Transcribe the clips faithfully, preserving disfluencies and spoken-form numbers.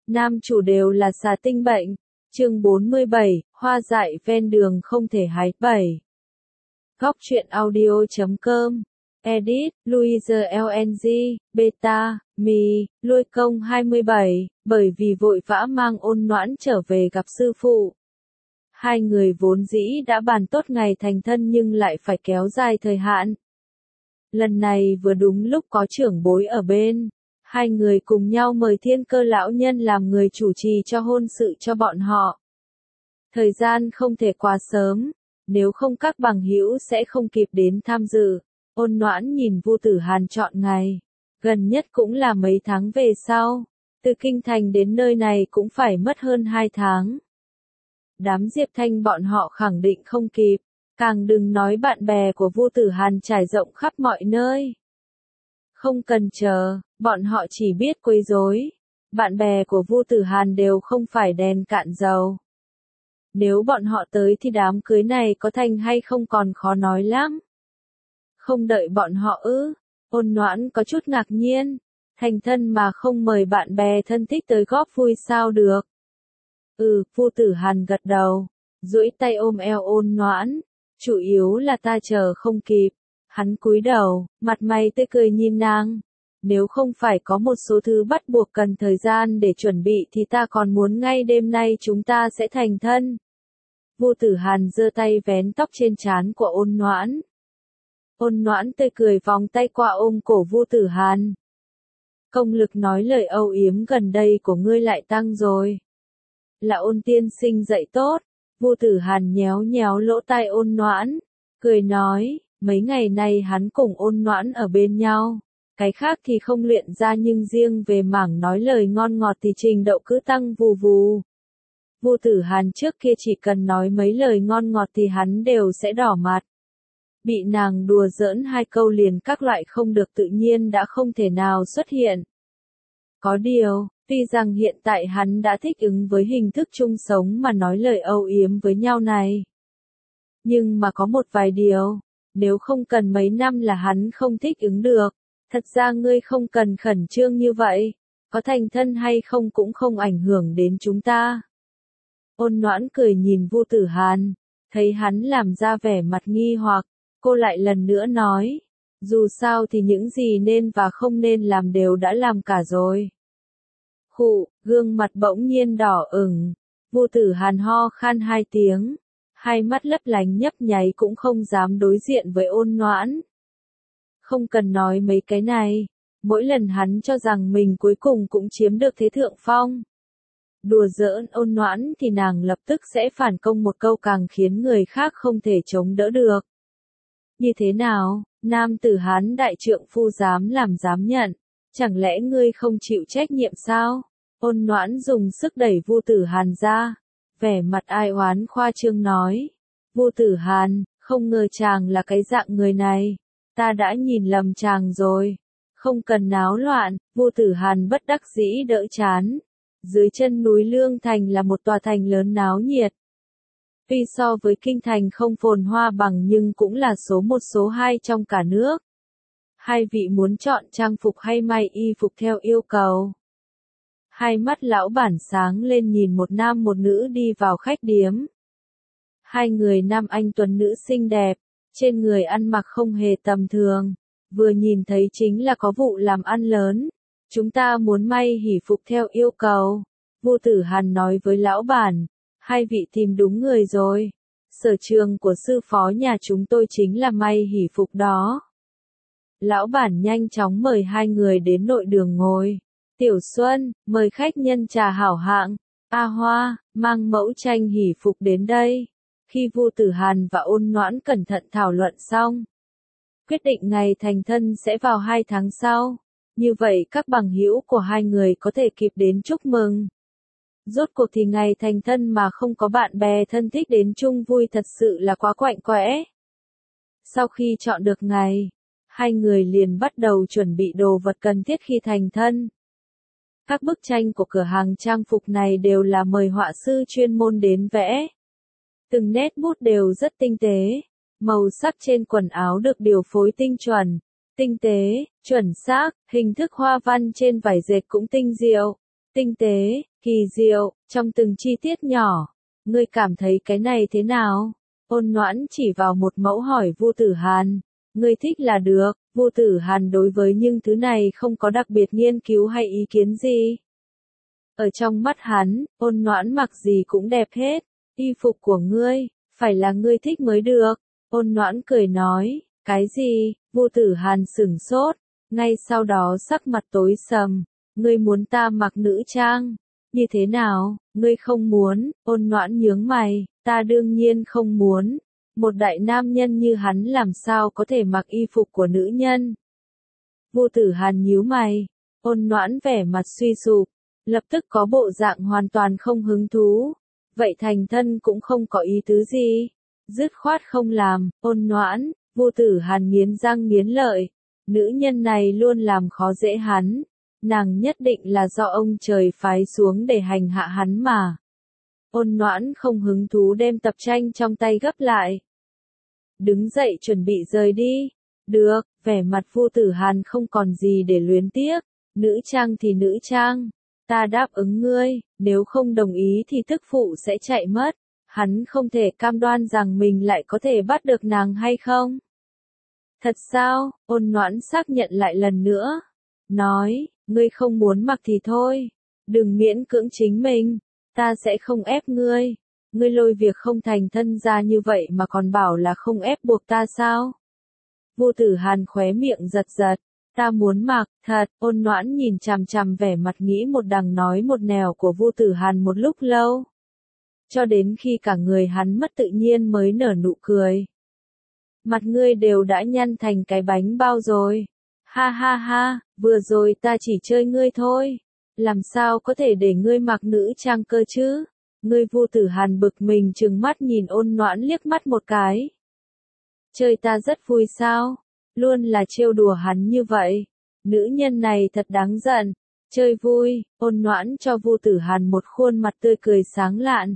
nam chủ đều là xà tinh bệnh. Chương bốn mươi bảy, hoa dại ven đường không thể hái. bảy. Góc truyện audio chấm com. Edit, Louise lờ en giê, Beta, Mi, Lôi Công hai mươi bảy, bởi vì vội vã mang Ôn Noãn trở về gặp sư phụ. Hai người vốn dĩ đã bàn tốt ngày thành thân nhưng lại phải kéo dài thời hạn. Lần này vừa đúng lúc có trưởng bối ở bên. Hai người cùng nhau mời Thiên Cơ lão nhân làm người chủ trì cho hôn sự cho bọn họ. Thời gian không thể quá sớm, nếu không các bằng hữu sẽ không kịp đến tham dự. Ôn Noãn nhìn Vu Tử Hàn chọn ngày, gần nhất cũng là mấy tháng về sau, từ Kinh Thành đến nơi này cũng phải mất hơn hai tháng. Đám Diệp Thanh bọn họ khẳng định không kịp, càng đừng nói bạn bè của Vu Tử Hàn trải rộng khắp mọi nơi. Không cần chờ, bọn họ chỉ biết quấy rối. Bạn bè của Vu Tử Hàn đều không phải đèn cạn dầu. Nếu bọn họ tới thì đám cưới này có thành hay không còn khó nói lắm. Không đợi bọn họ ư? Ôn Noãn có chút ngạc nhiên. Thành thân mà không mời bạn bè thân thích tới góp vui sao được? Ừ, Vu Tử Hàn gật đầu, duỗi tay ôm eo Ôn Noãn. Chủ yếu là ta chờ không kịp. Hắn cúi đầu, mặt mày tươi cười nhìn nàng. Nếu không phải có một số thứ bắt buộc cần thời gian để chuẩn bị thì ta còn muốn ngay đêm nay chúng ta sẽ thành thân. Vu Tử Hàn giơ tay vén tóc trên trán của Ôn Noãn. Ôn Noãn tươi cười vòng tay qua ôm cổ Vu Tử Hàn. Công lực nói lời âu yếm gần đây của ngươi lại tăng rồi. Là Ôn tiên sinh dạy tốt. Vu Tử Hàn nhéo nhéo lỗ tai Ôn Noãn, cười nói, mấy ngày nay hắn cùng Ôn Noãn ở bên nhau. Cái khác thì không luyện ra nhưng riêng về mảng nói lời ngon ngọt thì trình độ cứ tăng vù vù. Vu Tử Hàn trước kia chỉ cần nói mấy lời ngon ngọt thì hắn đều sẽ đỏ mặt. Bị nàng đùa giỡn hai câu liền các loại không được tự nhiên đã không thể nào xuất hiện. Có điều, tuy rằng hiện tại hắn đã thích ứng với hình thức chung sống mà nói lời âu yếm với nhau này. Nhưng mà có một vài điều, nếu không cần mấy năm là hắn không thích ứng được. Thật ra ngươi không cần khẩn trương như vậy, có thành thân hay không cũng không ảnh hưởng đến chúng ta. Ôn Noãn cười nhìn Vu Tử Hàn, thấy hắn làm ra vẻ mặt nghi hoặc, cô lại lần nữa nói, dù sao thì những gì nên và không nên làm đều đã làm cả rồi. Khụ, gương mặt bỗng nhiên đỏ ửng, Vu Tử Hàn ho khan hai tiếng, hai mắt lấp lánh nhấp nháy cũng không dám đối diện với Ôn Noãn. Không cần nói mấy cái này, mỗi lần hắn cho rằng mình cuối cùng cũng chiếm được thế thượng phong. Đùa giỡn Ôn Noãn thì nàng lập tức sẽ phản công một câu càng khiến người khác không thể chống đỡ được. Như thế nào, nam tử Hán đại trượng phu dám làm dám nhận, chẳng lẽ ngươi không chịu trách nhiệm sao? Ôn Noãn dùng sức đẩy Vu Tử Hàn ra, vẻ mặt ai oán khoa trương nói. Vu Tử Hàn, không ngờ chàng là cái dạng người này. Ta đã nhìn lầm chàng rồi. Không cần náo loạn, Vu Tử Hàn bất đắc dĩ đỡ chán. Dưới chân núi Lương Thành là một tòa thành lớn náo nhiệt. Tuy so với Kinh Thành không phồn hoa bằng nhưng cũng là số một số hai trong cả nước. Hai vị muốn chọn trang phục hay may y phục theo yêu cầu. Hai mắt lão bản sáng lên nhìn một nam một nữ đi vào khách điếm. Hai người nam anh tuấn nữ xinh đẹp. Trên người ăn mặc không hề tầm thường, vừa nhìn thấy chính là có vụ làm ăn lớn. Chúng ta muốn may hỷ phục theo yêu cầu. Vu Tử Hàn nói với lão bản, hai vị tìm đúng người rồi. Sở trường của sư phó nhà chúng tôi chính là may hỷ phục đó. Lão bản nhanh chóng mời hai người đến nội đường ngồi. Tiểu Xuân, mời khách nhân trà hảo hạng. A Hoa, mang mẫu tranh hỷ phục đến đây. Khi Vu Tử Hàn và Ôn Noãn cẩn thận thảo luận xong, quyết định ngày thành thân sẽ vào hai tháng sau. Như vậy các bằng hữu của hai người có thể kịp đến chúc mừng. Rốt cuộc thì ngày thành thân mà không có bạn bè thân thích đến chung vui thật sự là quá quạnh quẽ. Sau khi chọn được ngày, hai người liền bắt đầu chuẩn bị đồ vật cần thiết khi thành thân. Các bức tranh của cửa hàng trang phục này đều là mời họa sư chuyên môn đến vẽ. Từng nét bút đều rất tinh tế, màu sắc trên quần áo được điều phối tinh chuẩn, tinh tế, chuẩn xác, hình thức hoa văn trên vải dệt cũng tinh diệu, tinh tế, Kỳ diệu, trong từng chi tiết nhỏ. Ngươi cảm thấy cái này thế nào? Ôn Noãn chỉ vào một mẫu hỏi Vu Tử Hàn. Ngươi thích là được. Vu Tử Hàn đối với những thứ này không có đặc biệt nghiên cứu hay ý kiến gì. Ở trong mắt hắn, Ôn Noãn mặc gì cũng đẹp hết. Y phục của ngươi, phải là ngươi thích mới được. Ôn Noãn cười nói, cái gì? Vu Tử Hàn sửng sốt, ngay sau đó sắc mặt tối sầm. Ngươi muốn ta mặc nữ trang? Như thế nào? Ngươi không muốn? Ôn Noãn nhướng mày, ta đương nhiên không muốn. Một đại nam nhân như hắn làm sao có thể mặc y phục của nữ nhân? Vu Tử Hàn nhíu mày, Ôn Noãn vẻ mặt suy sụp, lập tức có bộ dạng hoàn toàn không hứng thú. Vậy thành thân cũng không có ý tứ gì. Dứt khoát không làm. Ôn Noãn, Vu Tử Hàn nghiến răng nghiến lợi. Nữ nhân này luôn làm khó dễ hắn. Nàng nhất định là do ông trời phái xuống để hành hạ hắn mà. Ôn Noãn không hứng thú đem tập tranh trong tay gấp lại. Đứng dậy chuẩn bị rời đi. Được, vẻ mặt Vu Tử Hàn không còn gì để luyến tiếc. Nữ trang thì nữ trang. Ta đáp ứng ngươi, nếu không đồng ý thì tức phụ sẽ chạy mất. Hắn không thể cam đoan rằng mình lại có thể bắt được nàng hay không. Thật sao? Ôn Noãn xác nhận lại lần nữa. Nói, ngươi không muốn mặc thì thôi. Đừng miễn cưỡng chính mình. Ta sẽ không ép ngươi. Ngươi lôi việc không thành thân ra như vậy mà còn bảo là không ép buộc ta sao? Vu Tử Hàn khóe miệng giật giật. Ta muốn mặc, thật. Ôn Noãn nhìn chằm chằm vẻ mặt nghĩ một đằng nói một nẻo của Vu Tử Hàn một lúc lâu. Cho đến khi cả người hắn mất tự nhiên mới nở nụ cười. Mặt ngươi đều đã nhăn thành cái bánh bao rồi. Ha ha ha, vừa rồi ta chỉ chơi ngươi thôi. Làm sao có thể để ngươi mặc nữ trang cơ chứ? Ngươi Vu Tử Hàn bực mình trừng mắt nhìn Ôn Noãn liếc mắt một cái. Chơi ta rất vui sao? Luôn là trêu đùa hắn như vậy. Nữ nhân này thật đáng giận. Chơi vui. Ôn Noãn cho Vu Tử Hàn một khuôn mặt tươi cười sáng lạn.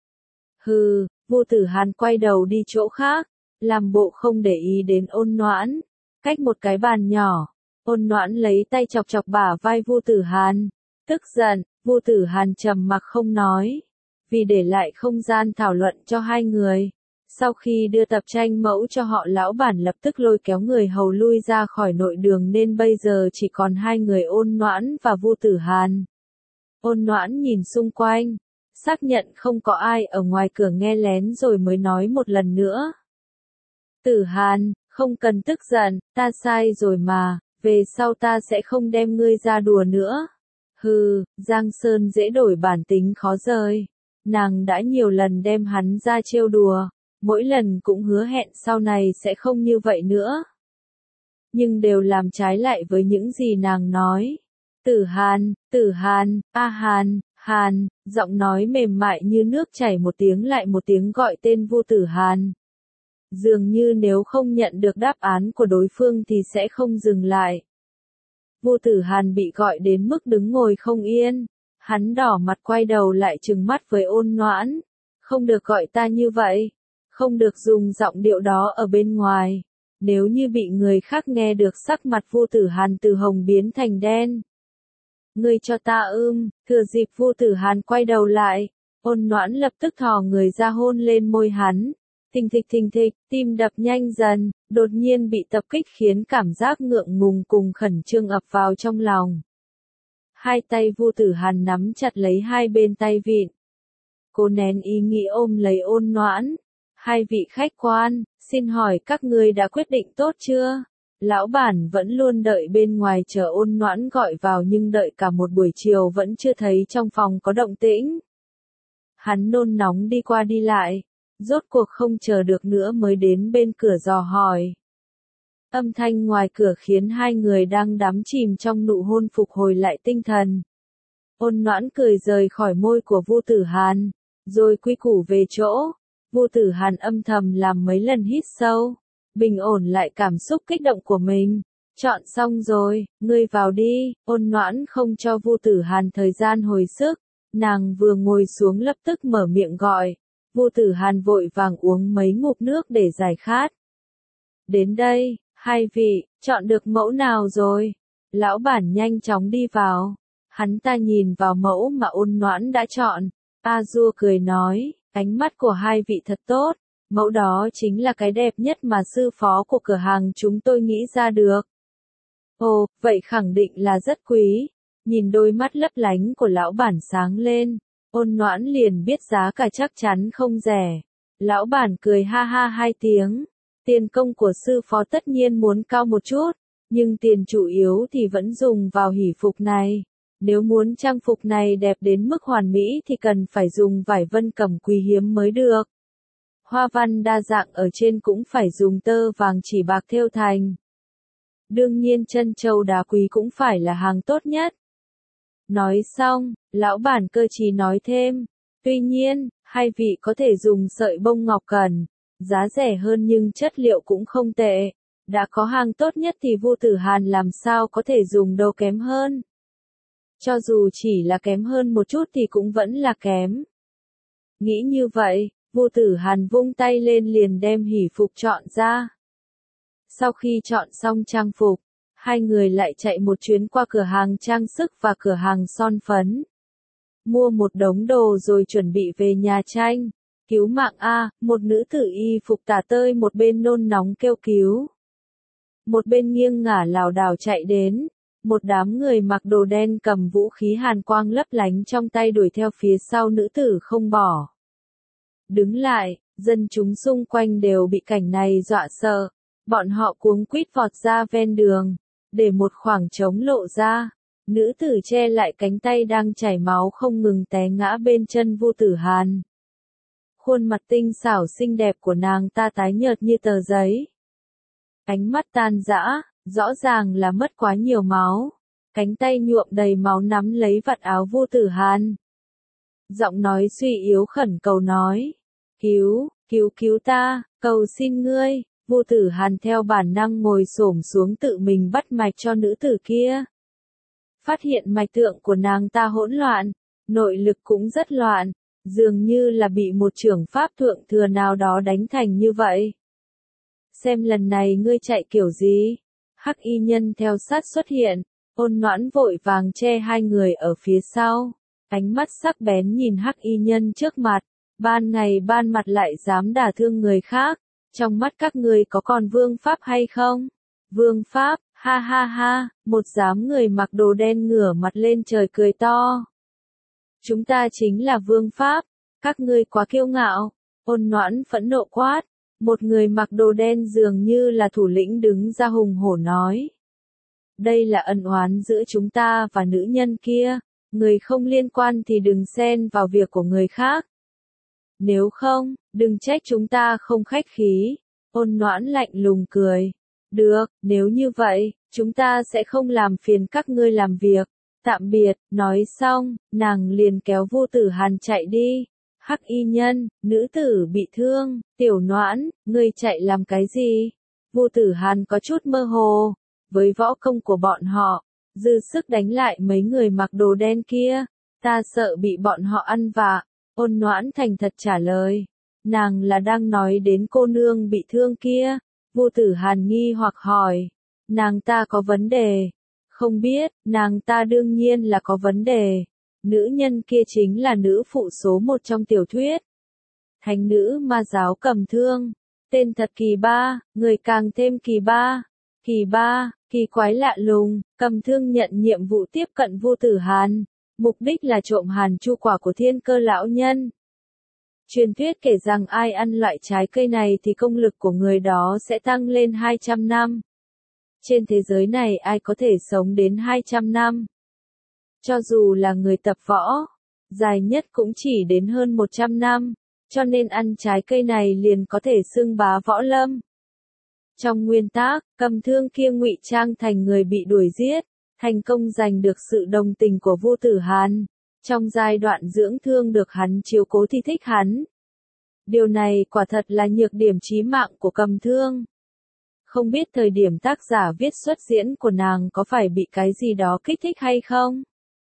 Hừ. Vu Tử Hàn quay đầu đi chỗ khác, làm bộ không để ý đến Ôn Noãn. Cách một cái bàn nhỏ, Ôn Noãn lấy tay chọc chọc bả vai Vu Tử Hàn. Tức giận, Vu Tử Hàn trầm mặc không nói, vì để lại không gian thảo luận cho hai người. Sau khi đưa tập tranh mẫu cho họ, lão bản lập tức lôi kéo người hầu lui ra khỏi nội đường nên bây giờ chỉ còn hai người Ôn Noãn và Vu Tử Hàn. Ôn Noãn nhìn xung quanh, xác nhận không có ai ở ngoài cửa nghe lén rồi mới nói một lần nữa. Tử Hàn, không cần tức giận, ta sai rồi mà, về sau ta sẽ không đem ngươi ra đùa nữa. Hừ, Giang Sơn dễ đổi bản tính khó rời. Nàng đã nhiều lần đem hắn ra trêu đùa, mỗi lần cũng hứa hẹn sau này sẽ không như vậy nữa. Nhưng đều làm trái lại với những gì nàng nói. Tử Hàn, Tử Hàn, A Hàn, Hàn, giọng nói mềm mại như nước chảy một tiếng lại một tiếng gọi tên Vu Tử Hàn. Dường như nếu không nhận được đáp án của đối phương thì sẽ không dừng lại. Vu Tử Hàn bị gọi đến mức đứng ngồi không yên. Hắn đỏ mặt quay đầu lại trừng mắt với Ôn Noãn. Không được gọi ta như vậy. Không được dùng giọng điệu đó ở bên ngoài. Nếu như bị người khác nghe được sắc mặt Vu Tử Hàn từ hồng biến thành đen. Ngươi cho ta ưm, thừa dịp Vu Tử Hàn quay đầu lại. Ôn Noãn lập tức thò người ra hôn lên môi hắn. Thình thịch thình thịch, tim đập nhanh dần, đột nhiên bị tập kích khiến cảm giác ngượng ngùng cùng khẩn trương ập vào trong lòng. Hai tay Vu Tử Hàn nắm chặt lấy hai bên tay vịn. Cô nén ý nghĩ ôm lấy Ôn Noãn. Hai vị khách quan, xin hỏi các ngươi đã quyết định tốt chưa? Lão bản vẫn luôn đợi bên ngoài chờ Ôn Noãn gọi vào nhưng đợi cả một buổi chiều vẫn chưa thấy trong phòng có động tĩnh. Hắn nôn nóng đi qua đi lại. Rốt cuộc không chờ được nữa mới đến bên cửa dò hỏi. Âm thanh ngoài cửa khiến hai người đang đắm chìm trong nụ hôn phục hồi lại tinh thần. Ôn Noãn cười rời khỏi môi của Vu Tử Hàn, rồi quy củ về chỗ. Vu Tử Hàn âm thầm làm mấy lần hít sâu, bình ổn lại cảm xúc kích động của mình. Chọn xong rồi, ngươi vào đi. Ôn Noãn không cho Vu Tử Hàn thời gian hồi sức, nàng vừa ngồi xuống lập tức mở miệng gọi. Vu Tử Hàn vội vàng uống mấy ngụm nước để giải khát. Đến đây, hai vị, chọn được mẫu nào rồi? Lão bản nhanh chóng đi vào. Hắn ta nhìn vào mẫu mà Ôn Noãn đã chọn. A Dua cười nói, ánh mắt của hai vị thật tốt, mẫu đó chính là cái đẹp nhất mà sư phó của cửa hàng chúng tôi nghĩ ra được. Ồ, vậy khẳng định là rất quý. Nhìn đôi mắt lấp lánh của lão bản sáng lên, Ôn Noãn liền biết giá cả chắc chắn không rẻ. Lão bản cười ha ha hai tiếng. Tiền công của sư phó tất nhiên muốn cao một chút, nhưng tiền chủ yếu thì vẫn dùng vào hỷ phục này. Nếu muốn trang phục này đẹp đến mức hoàn mỹ thì cần phải dùng vải vân cẩm quý hiếm mới được. Hoa văn đa dạng ở trên cũng phải dùng tơ vàng chỉ bạc thêu thành. Đương nhiên trân châu đá quý cũng phải là hàng tốt nhất. Nói xong, lão bản cơ trí nói thêm, tuy nhiên, hai vị có thể dùng sợi bông ngọc cần, giá rẻ hơn nhưng chất liệu cũng không tệ. Đã có hàng tốt nhất thì Vu Tử Hàn làm sao có thể dùng đâu kém hơn. Cho dù chỉ là kém hơn một chút thì cũng vẫn là kém. Nghĩ như vậy, Vu Tử Hàn vung tay lên liền đem hỷ phục chọn ra. Sau khi chọn xong trang phục, hai người lại chạy một chuyến qua cửa hàng trang sức và cửa hàng son phấn. Mua một đống đồ rồi chuẩn bị về nhà tranh. Cứu mạng a, một nữ tử y phục tả tơi một bên nôn nóng kêu cứu. Một bên nghiêng ngả lảo đảo chạy đến. Một đám người mặc đồ đen cầm vũ khí hàn quang lấp lánh trong tay đuổi theo phía sau nữ tử không bỏ. Đứng lại, dân chúng xung quanh đều bị cảnh này dọa sợ. Bọn họ cuống quýt vọt ra ven đường, để một khoảng trống lộ ra. Nữ tử che lại cánh tay đang chảy máu không ngừng té ngã bên chân Vu Tử Hàn. Khuôn mặt tinh xảo xinh đẹp của nàng ta tái nhợt như tờ giấy. Ánh mắt tan rã, rõ ràng là mất quá nhiều máu. Cánh tay nhuộm đầy máu nắm lấy vạt áo Vu Tử Hàn. Giọng nói suy yếu khẩn cầu nói, cứu, cứu cứu ta, cầu xin ngươi. Vu Tử Hàn theo bản năng ngồi xổm xuống tự mình bắt mạch cho nữ tử kia. Phát hiện mạch tượng của nàng ta hỗn loạn, nội lực cũng rất loạn, dường như là bị một trưởng pháp thượng thừa nào đó đánh thành như vậy. Xem lần này ngươi chạy kiểu gì? Hắc y nhân theo sát xuất hiện, Ôn Noãn vội vàng che hai người ở phía sau. Ánh mắt sắc bén nhìn hắc y nhân trước mặt, ban ngày ban mặt lại dám đả thương người khác. Trong mắt các ngươi có còn vương pháp hay không? Vương pháp, ha ha ha, một đám người mặc đồ đen ngửa mặt lên trời cười to. Chúng ta chính là vương pháp, các ngươi quá kiêu ngạo. Ôn Noãn phẫn nộ quát, một người mặc đồ đen dường như là thủ lĩnh đứng ra hùng hổ nói. Đây là ân oán giữa chúng ta và nữ nhân kia, người không liên quan thì đừng xen vào việc của người khác. Nếu không, đừng trách chúng ta không khách khí. Ôn Noãn lạnh lùng cười. Được, nếu như vậy, chúng ta sẽ không làm phiền các ngươi làm việc. Tạm biệt, nói xong, nàng liền kéo Vu Tử Hàn chạy đi. Hắc y nhân, nữ tử bị thương, Tiểu Noãn, ngươi chạy làm cái gì? Vu Tử Hàn có chút mơ hồ. Với võ công của bọn họ, dư sức đánh lại mấy người mặc đồ đen kia. Ta sợ bị bọn họ ăn vạ. Ôn Noãn thành thật trả lời. Nàng là đang nói đến cô nương bị thương kia. Vu Tử Hàn nghi hoặc hỏi. Nàng ta có vấn đề. Không biết, nàng ta đương nhiên là có vấn đề. Nữ nhân kia chính là nữ phụ số một trong tiểu thuyết. Thánh nữ ma giáo Cầm Thương. Tên thật kỳ ba, người càng thêm kỳ ba. Kỳ ba, kỳ quái lạ lùng, Cầm Thương nhận nhiệm vụ tiếp cận Vu Tử Hàn. Mục đích là trộm hàn chu quả của thiên cơ lão nhân. Truyền thuyết kể rằng ai ăn loại trái cây này thì công lực của người đó sẽ tăng lên hai trăm năm. Trên thế giới này ai có thể sống đến hai trăm năm? Cho dù là người tập võ, dài nhất cũng chỉ đến hơn một trăm năm, cho nên ăn trái cây này liền có thể xưng bá võ lâm. Trong nguyên tác, Cầm Thương kia ngụy trang thành người bị đuổi giết, thành công giành được sự đồng tình của Vu Tử Hàn. Trong giai đoạn dưỡng thương được hắn chiếu cố thì thích hắn. Điều này quả thật là nhược điểm chí mạng của Cầm Thương. Không biết thời điểm tác giả viết xuất diễn của nàng có phải bị cái gì đó kích thích hay không?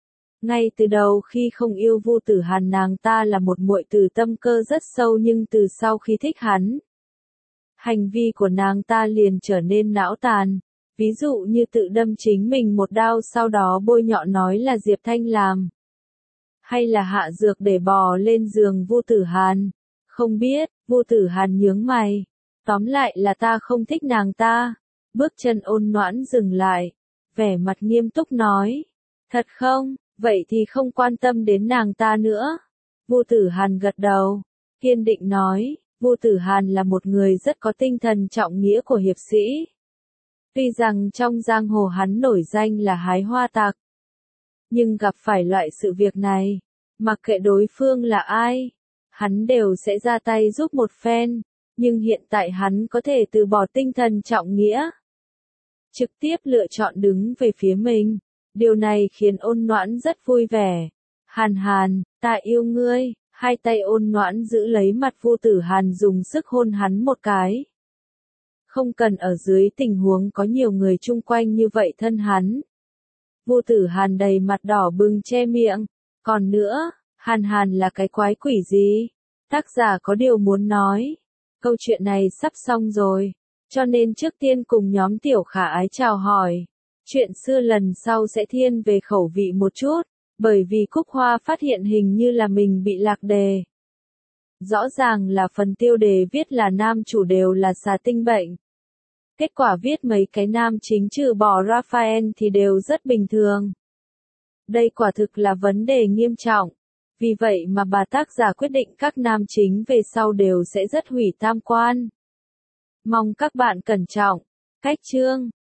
Ngay từ đầu khi không yêu Vu Tử Hàn nàng ta là một muội tử tâm cơ rất sâu, nhưng từ sau khi thích hắn, hành vi của nàng ta liền trở nên não tàn. Ví dụ như tự đâm chính mình một đao sau đó bôi nhọ nói là Diệp Thanh làm. Hay là hạ dược để bò lên giường Vu Tử Hàn. Không biết, Vu Tử Hàn nhướng mày. Tóm lại là ta không thích nàng ta. Bước chân ôn noãn dừng lại. Vẻ mặt nghiêm túc nói. Thật không, vậy thì không quan tâm đến nàng ta nữa. Vu Tử Hàn gật đầu. Kiên định nói, Vu Tử Hàn là một người rất có tinh thần trọng nghĩa của hiệp sĩ. Tuy rằng trong giang hồ hắn nổi danh là hái hoa tặc. Nhưng gặp phải loại sự việc này, mặc kệ đối phương là ai, hắn đều sẽ ra tay giúp một phen, nhưng hiện tại hắn có thể từ bỏ tinh thần trọng nghĩa. Trực tiếp lựa chọn đứng về phía mình, điều này khiến ôn noãn rất vui vẻ. Hàn Hàn, ta yêu ngươi, hai tay ôn noãn giữ lấy mặt Vu Tử Hàn dùng sức hôn hắn một cái. Không cần ở dưới tình huống có nhiều người chung quanh như vậy thân hắn. Vu Tử Hàn đầy mặt đỏ bừng che miệng. Còn nữa, Hàn Hàn là cái quái quỷ gì? Tác giả có điều muốn nói. Câu chuyện này sắp xong rồi, cho nên trước tiên cùng nhóm tiểu khả ái chào hỏi. Chuyện xưa lần sau sẽ thiên về khẩu vị một chút, bởi vì Cúc Hoa phát hiện hình như là mình bị lạc đề. Rõ ràng là phần tiêu đề viết là nam chủ đều là xà tinh bệnh. Kết quả viết mấy cái nam chính trừ bỏ Raphael thì đều rất bình thường. Đây quả thực là vấn đề nghiêm trọng. Vì vậy mà bà tác giả quyết định các nam chính về sau đều sẽ rất hủy tam quan. Mong các bạn cẩn trọng. Cách chương